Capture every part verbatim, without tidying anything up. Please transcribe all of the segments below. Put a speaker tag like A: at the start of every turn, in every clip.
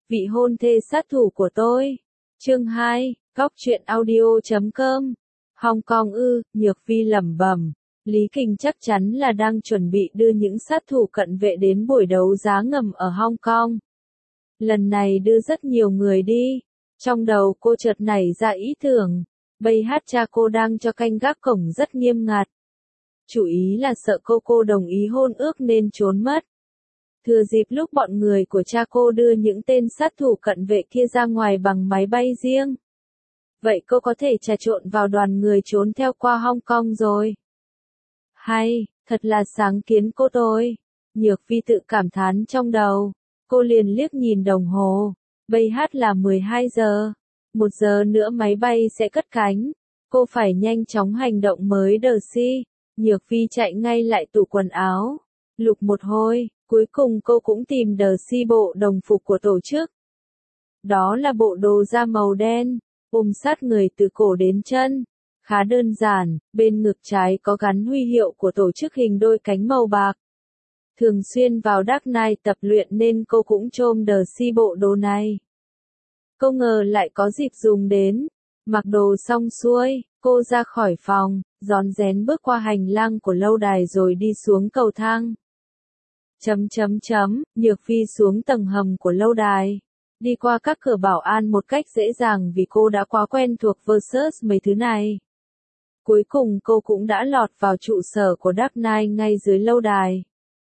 A: Vị hôn thê sát thủ của tôi. Chương hai, Góc truyện audio chấm com. Hong Kong ư, Nhược Vi lẩm bẩm. Lý Kình chắc chắn là đang chuẩn bị đưa những sát thủ cận vệ đến buổi đấu giá ngầm ở Hong Kong. Lần này đưa rất nhiều người đi. Trong đầu cô chợt nảy ra ý tưởng. Bây hát cha cô đang cho canh gác cổng rất nghiêm ngặt. Chủ ý là sợ cô cô đồng ý hôn ước nên trốn mất. Thừa dịp lúc bọn người của cha cô đưa những tên sát thủ cận vệ kia ra ngoài bằng máy bay riêng. Vậy cô có thể trà trộn vào đoàn người trốn theo qua Hong Kong rồi. Hay, thật là sáng kiến cô tôi. Nhược Vi tự cảm thán trong đầu. Cô liền liếc nhìn đồng hồ. Bây hát là mười hai giờ. Một giờ nữa máy bay sẽ cất cánh. Cô phải nhanh chóng hành động mới đờ si. Nhược Vi chạy ngay lại tủ quần áo. Lục một hồi, cuối cùng cô cũng tìm đờ si bộ đồng phục của tổ chức. Đó là bộ đồ da màu đen, ôm sát người từ cổ đến chân. Khá đơn giản, bên ngực trái có gắn huy hiệu của tổ chức hình đôi cánh màu bạc. Thường xuyên vào Dark Knight tập luyện nên cô cũng chôm đờ si bộ đồ này. Cô ngờ lại có dịp dùng đến. Mặc đồ xong xuôi, cô ra khỏi phòng, rón rén bước qua hành lang của lâu đài rồi đi xuống cầu thang. Chấm chấm chấm, Nhược Vi xuống tầng hầm của lâu đài. Đi qua các cửa bảo an một cách dễ dàng vì cô đã quá quen thuộc versus mấy thứ này. Cuối cùng cô cũng đã lọt vào trụ sở của Dark Knight ngay dưới lâu đài.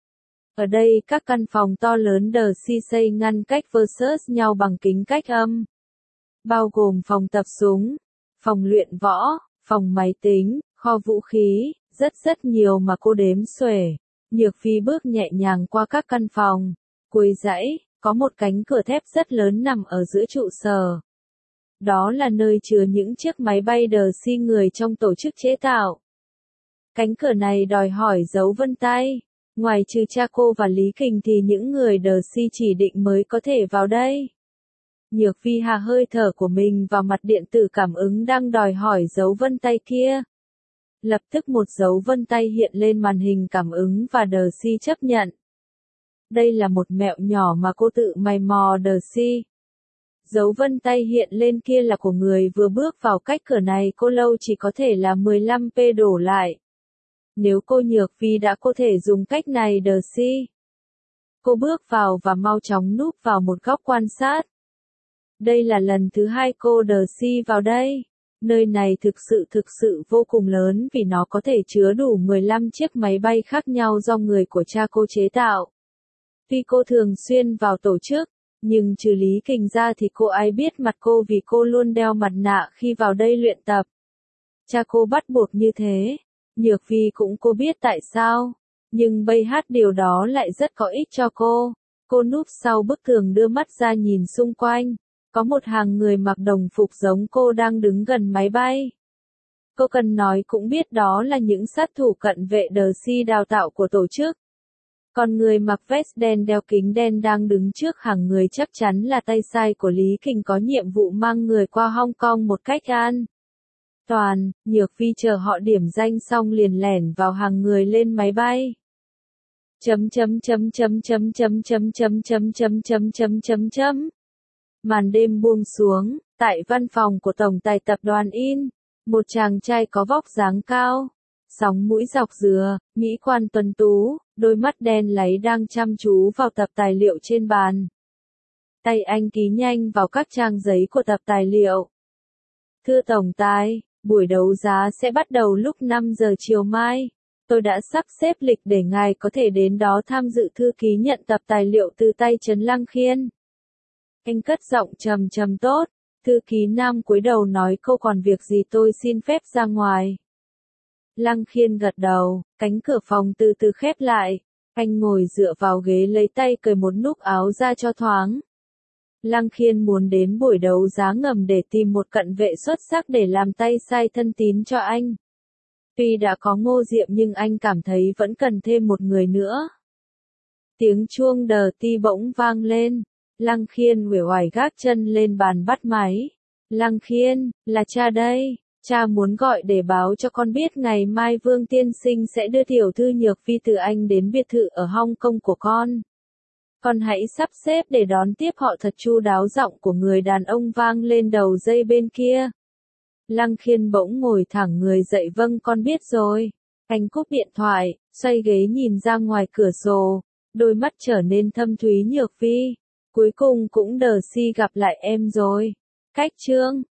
A: Ở đây các căn phòng to lớn đờ si xây ngăn cách versus nhau bằng kính cách âm. Bao gồm phòng tập súng, phòng luyện võ, phòng máy tính, kho vũ khí, rất rất nhiều mà cô đếm xuể. Nhược Vi bước nhẹ nhàng qua các căn phòng. Cuối dãy, có một cánh cửa thép rất lớn nằm ở giữa trụ sở. Đó là nơi chứa những chiếc máy bay đờ si người trong tổ chức chế tạo. Cánh cửa này đòi hỏi dấu vân tay. Ngoài trừ cha cô và Lý Kình thì những người đờ si chỉ định mới có thể vào đây. Nhược Vi hạ hơi thở của mình vào mặt điện tử cảm ứng đang đòi hỏi dấu vân tay kia. Lập tức một dấu vân tay hiện lên màn hình cảm ứng và đờ si chấp nhận. Đây là một mẹo nhỏ mà cô tự mày mò đờ si. Dấu vân tay hiện lên kia là của người vừa bước vào cách cửa này, cô lâu chỉ có thể là mười lăm pê đổ lại. Nếu cô Nhược Vi đã có thể dùng cách này đờ si. Cô bước vào và mau chóng núp vào một góc quan sát. Đây là lần thứ hai cô đờ si vào đây. Nơi này thực sự thực sự vô cùng lớn vì nó có thể chứa đủ mười lăm chiếc máy bay khác nhau do người của cha cô chế tạo. Tuy cô thường xuyên vào tổ chức, nhưng trừ Lý Kình ra thì cô ai biết mặt cô vì cô luôn đeo mặt nạ khi vào đây luyện tập. Cha cô bắt buộc như thế. Nhược Vi cũng cô biết tại sao. Nhưng bây hát điều đó lại rất có ích cho cô. Cô núp sau bức tường đưa mắt ra nhìn xung quanh. Có một hàng người mặc đồng phục giống cô đang đứng gần máy bay. Cô cần nói cũng biết đó là những sát thủ cận vệ đờ si đào tạo của tổ chức. Còn người mặc vest đen đeo kính đen đang đứng trước hàng người chắc chắn là tay sai của Lý Kình có nhiệm vụ mang người qua Hong Kong một cách an toàn. Nhược Vi chờ họ điểm danh xong liền lẻn vào hàng người lên máy bay. Chấm chấm chấm chấm chấm chấm chấm chấm chấm chấm chấm chấm chấm chấm. Màn đêm buông xuống, tại văn phòng của tổng tài tập đoàn In, một chàng trai có vóc dáng cao, sóng mũi dọc dừa, mỹ quan tuấn tú, đôi mắt đen láy đang chăm chú vào tập tài liệu trên bàn. Tay anh ký nhanh vào các trang giấy của tập tài liệu. Thưa tổng tài, buổi đấu giá sẽ bắt đầu lúc năm giờ chiều mai. Tôi đã sắp xếp lịch để ngài có thể đến đó tham dự thư ký nhận tập tài liệu từ tay Trấn Lăng Khiên. Anh cất giọng trầm trầm tốt. Thư ký nam cúi đầu nói cô còn việc gì tôi xin phép ra ngoài. Lăng Khiên gật đầu, cánh cửa phòng từ từ khép lại. Anh ngồi dựa vào ghế lấy tay cởi một nút áo ra cho thoáng. Lăng Khiên muốn đến buổi đấu giá ngầm để tìm một cận vệ xuất sắc để làm tay sai thân tín cho anh. Tuy đã có Ngô Diệm nhưng anh cảm thấy vẫn cần thêm một người nữa. Tiếng chuông đờ ti bỗng vang lên. Lăng Khiên uể oải gác chân lên bàn bắt máy. Lăng Khiên, là cha đây. Cha muốn gọi để báo cho con biết ngày mai Vương tiên sinh sẽ đưa tiểu thư Nhược Vi từ Anh đến biệt thự ở Hong Kong của con. Con hãy sắp xếp để đón tiếp họ thật chu đáo, giọng của người đàn ông vang lên đầu dây bên kia. Lăng Khiên bỗng ngồi thẳng người dậy, vâng con biết rồi. Anh cúp điện thoại, xoay ghế nhìn ra ngoài cửa sổ, đôi mắt trở nên thâm thúy. Nhược Vi, cuối cùng cũng đờ si gặp lại em rồi. Cách chương